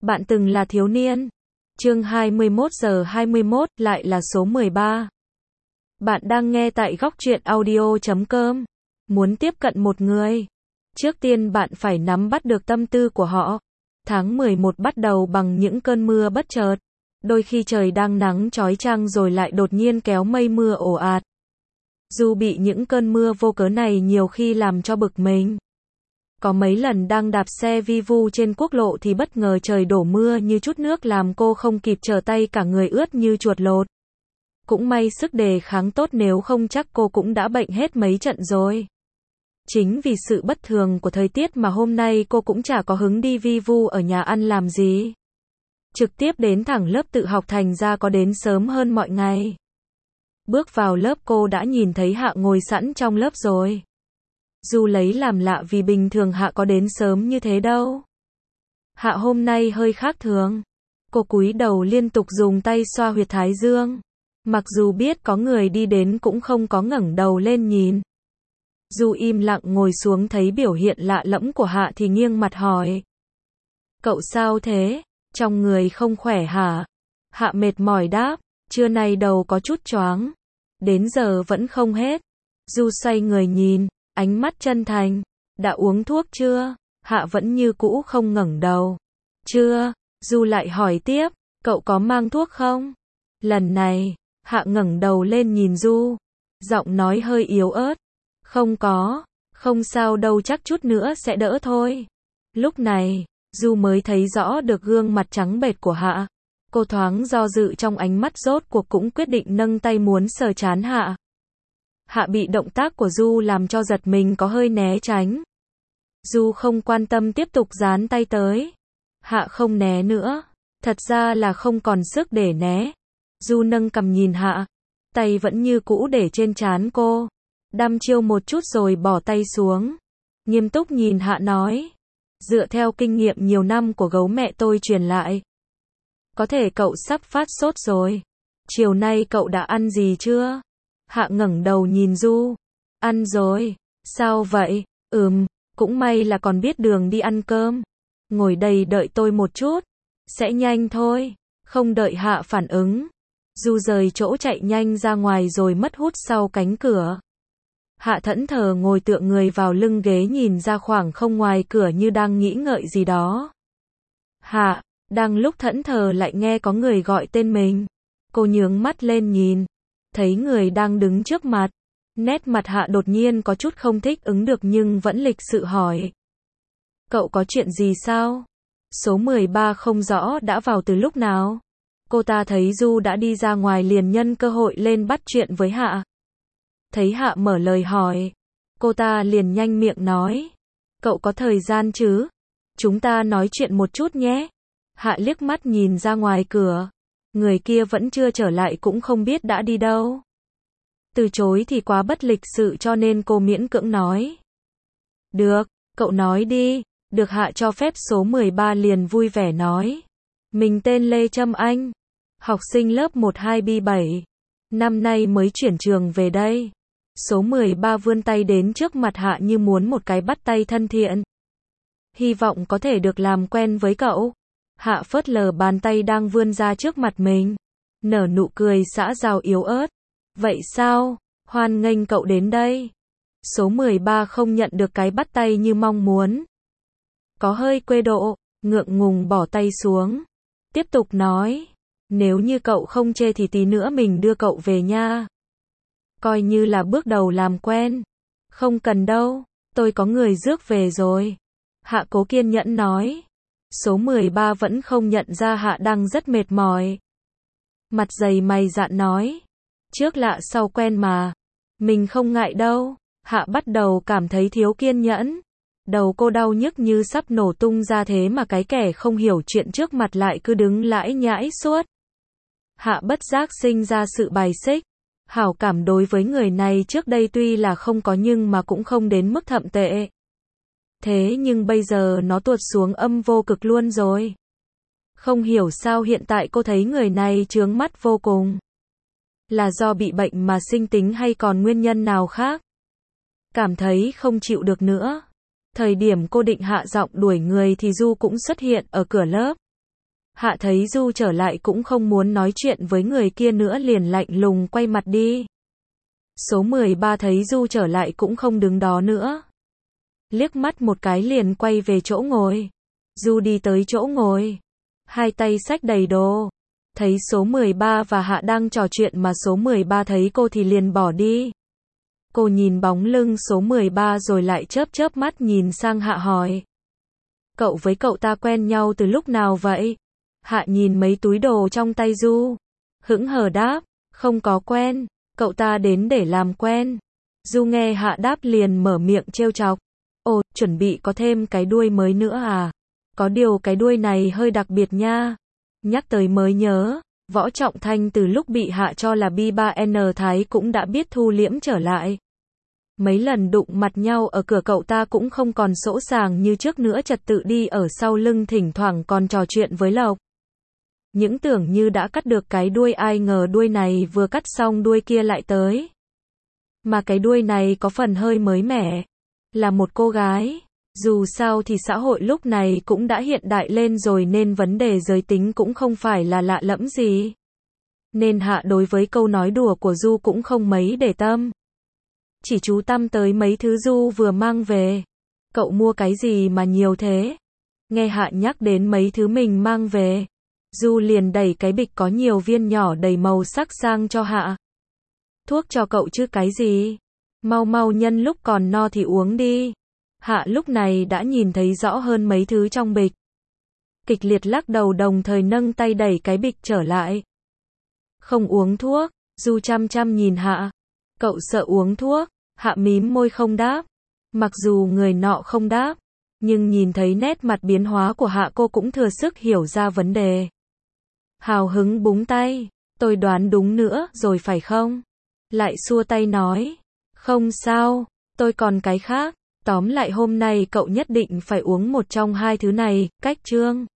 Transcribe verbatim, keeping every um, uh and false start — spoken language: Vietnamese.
Bạn từng là thiếu niên. Chương hai mươi mốt giờ hai mươi mốt, lại là số mười ba. Bạn đang nghe tại góc truyện audio chấm com. Muốn tiếp cận một người, trước tiên bạn phải nắm bắt được tâm tư của họ. Tháng mười một bắt đầu bằng những cơn mưa bất chợt. Đôi khi trời đang nắng chói chang rồi lại đột nhiên kéo mây mưa ồ ạt. Du bị những cơn mưa vô cớ này nhiều khi làm cho bực mình. Có mấy lần đang đạp xe vi vu trên quốc lộ thì bất ngờ trời đổ mưa như chút nước làm cô không kịp trở tay, cả người ướt như chuột lột. Cũng may sức đề kháng tốt, nếu không chắc cô cũng đã bệnh hết mấy trận rồi. Chính vì sự bất thường của thời tiết mà hôm nay cô cũng chả có hứng đi vi vu ở nhà ăn làm gì. Trực tiếp đến thẳng lớp tự học, thành ra có đến sớm hơn mọi ngày. Bước vào lớp cô đã nhìn thấy Hạ ngồi sẵn trong lớp rồi. Du lấy làm lạ vì bình thường Hạ có đến sớm như thế đâu. Hạ hôm nay hơi khác thường. Cô cúi đầu liên tục dùng tay xoa huyệt thái dương. Mặc dù biết có người đi đến cũng không có ngẩng đầu lên nhìn. Du im lặng ngồi xuống, thấy biểu hiện lạ lẫm của Hạ thì nghiêng mặt hỏi. Cậu sao thế? Trong người không khỏe hả? Hạ mệt mỏi đáp. Trưa nay đầu có chút choáng. Đến giờ vẫn không hết. Du xoay người nhìn, ánh mắt chân thành. Đã uống thuốc chưa? Hạ vẫn như cũ không ngẩng đầu. Chưa. Du lại hỏi tiếp. Cậu có mang thuốc không? Lần này, Hạ ngẩng đầu lên nhìn Du. Giọng nói hơi yếu ớt. Không có. Không sao đâu, chắc chút nữa sẽ đỡ thôi. Lúc này, Du mới thấy rõ được gương mặt trắng bệch của Hạ. Cô thoáng do dự, trong ánh mắt rốt cuộc cũng quyết định nâng tay muốn sờ trán Hạ. Hạ bị động tác của Du làm cho giật mình, có hơi né tránh. Du không quan tâm, tiếp tục dán tay tới. Hạ không né nữa. Thật ra là không còn sức để né. Du nâng cằm nhìn Hạ. Tay vẫn như cũ để trên trán cô. Đăm chiêu một chút rồi bỏ tay xuống. Nghiêm túc nhìn Hạ nói. Dựa theo kinh nghiệm nhiều năm của gấu mẹ tôi truyền lại. Có thể cậu sắp phát sốt rồi. Chiều nay cậu đã ăn gì chưa? Hạ ngẩng đầu nhìn Du. Ăn rồi. Sao vậy? Ừm, cũng may là còn biết đường đi ăn cơm. Ngồi đây đợi tôi một chút. Sẽ nhanh thôi. Không đợi Hạ phản ứng. Du rời chỗ chạy nhanh ra ngoài rồi mất hút sau cánh cửa. Hạ thẫn thờ ngồi tựa người vào lưng ghế, nhìn ra khoảng không ngoài cửa như đang nghĩ ngợi gì đó. Hạ, đang lúc thẫn thờ lại nghe có người gọi tên mình. Cô nhướng mắt lên nhìn. Thấy người đang đứng trước mặt. Nét mặt Hạ đột nhiên có chút không thích ứng được nhưng vẫn lịch sự hỏi. Cậu có chuyện gì sao? Số mười ba không rõ đã vào từ lúc nào. Cô ta thấy Du đã đi ra ngoài liền nhân cơ hội lên bắt chuyện với Hạ. Thấy Hạ mở lời hỏi. Cô ta liền nhanh miệng nói. Cậu có thời gian chứ? Chúng ta nói chuyện một chút nhé. Hạ liếc mắt nhìn ra ngoài cửa. Người kia vẫn chưa trở lại, cũng không biết đã đi đâu. Từ chối thì quá bất lịch sự cho nên cô miễn cưỡng nói. Được, cậu nói đi. Được. Hạ cho phép. Số mười ba liền vui vẻ nói. Mình tên Lê Trâm Anh. Học sinh lớp một hai B bảy. Năm nay mới chuyển trường về đây. Số mười ba vươn tay đến trước mặt Hạ như muốn một cái bắt tay thân thiện. Hy vọng có thể được làm quen với cậu. Hạ phớt lờ bàn tay đang vươn ra trước mặt mình. Nở nụ cười xã giao yếu ớt. Vậy sao? Hoan nghênh cậu đến đây. Số mười ba không nhận được cái bắt tay như mong muốn. Có hơi quê độ, ngượng ngùng bỏ tay xuống. Tiếp tục nói. Nếu như cậu không chê thì tí nữa mình đưa cậu về nha. Coi như là bước đầu làm quen. Không cần đâu, tôi có người rước về rồi. Hạ cố kiên nhẫn nói. Số mười ba vẫn không nhận ra Hạ đang rất mệt mỏi. Mặt dày mày dạn nói. Trước lạ sau quen mà. Mình không ngại đâu. Hạ bắt đầu cảm thấy thiếu kiên nhẫn. Đầu cô đau nhức như sắp nổ tung ra, thế mà cái kẻ không hiểu chuyện trước mặt lại cứ đứng lãi nhãi suốt. Hạ bất giác sinh ra sự bài xích. Hảo cảm đối với người này trước đây tuy là không có nhưng mà cũng không đến mức thậm tệ. Thế nhưng bây giờ nó tuột xuống âm vô cực luôn rồi. Không hiểu sao hiện tại cô thấy người này chướng mắt vô cùng. Là do bị bệnh mà sinh tính hay còn nguyên nhân nào khác? Cảm thấy không chịu được nữa. Thời điểm cô định hạ giọng đuổi người thì Du cũng xuất hiện ở cửa lớp. Hạ thấy Du trở lại cũng không muốn nói chuyện với người kia nữa liền lạnh lùng quay mặt đi. Số mười ba thấy Du trở lại cũng không đứng đó nữa. Liếc mắt một cái liền quay về chỗ ngồi. Du đi tới chỗ ngồi. Hai tay xách đầy đồ. Thấy số mười ba và Hạ đang trò chuyện mà số mười ba thấy cô thì liền bỏ đi. Cô nhìn bóng lưng số mười ba rồi lại chớp chớp mắt nhìn sang Hạ hỏi. Cậu với cậu ta quen nhau từ lúc nào vậy? Hạ nhìn mấy túi đồ trong tay Du. Hững hờ đáp, không có quen, cậu ta đến để làm quen. Du nghe Hạ đáp liền mở miệng trêu chọc. Ồ, chuẩn bị có thêm cái đuôi mới nữa à? Có điều cái đuôi này hơi đặc biệt nha. Nhắc tới mới nhớ, Võ Trọng Thanh từ lúc bị Hạ cho là bi ba N Thái cũng đã biết thu liễm trở lại. Mấy lần đụng mặt nhau ở cửa cậu ta cũng không còn sỗ sàng như trước nữa, trật tự đi ở sau lưng thỉnh thoảng còn trò chuyện với Lộc. Những tưởng như đã cắt được cái đuôi, ai ngờ đuôi này vừa cắt xong đuôi kia lại tới. Mà cái đuôi này có phần hơi mới mẻ. Là một cô gái. Dù sao thì xã hội lúc này cũng đã hiện đại lên rồi nên vấn đề giới tính cũng không phải là lạ lẫm gì. Nên Hạ đối với câu nói đùa của Du cũng không mấy để tâm. Chỉ chú tâm tới mấy thứ Du vừa mang về. Cậu mua cái gì mà nhiều thế? Nghe Hạ nhắc đến mấy thứ mình mang về. Du liền đẩy cái bịch có nhiều viên nhỏ đầy màu sắc sang cho Hạ. Thuốc cho cậu chứ cái gì? Mau mau nhân lúc còn no thì uống đi. Hạ lúc này đã nhìn thấy rõ hơn mấy thứ trong bịch. Kịch liệt lắc đầu đồng thời nâng tay đẩy cái bịch trở lại. Không uống thuốc, Du chăm chăm nhìn Hạ. Cậu sợ uống thuốc? Hạ mím môi không đáp. Mặc dù người nọ không đáp, nhưng nhìn thấy nét mặt biến hóa của Hạ cô cũng thừa sức hiểu ra vấn đề. Hào hứng búng tay, tôi đoán đúng nữa rồi phải không? Lại xua tay nói, không sao, tôi còn cái khác. Tóm lại hôm nay cậu nhất định phải uống một trong hai thứ này, cách chương.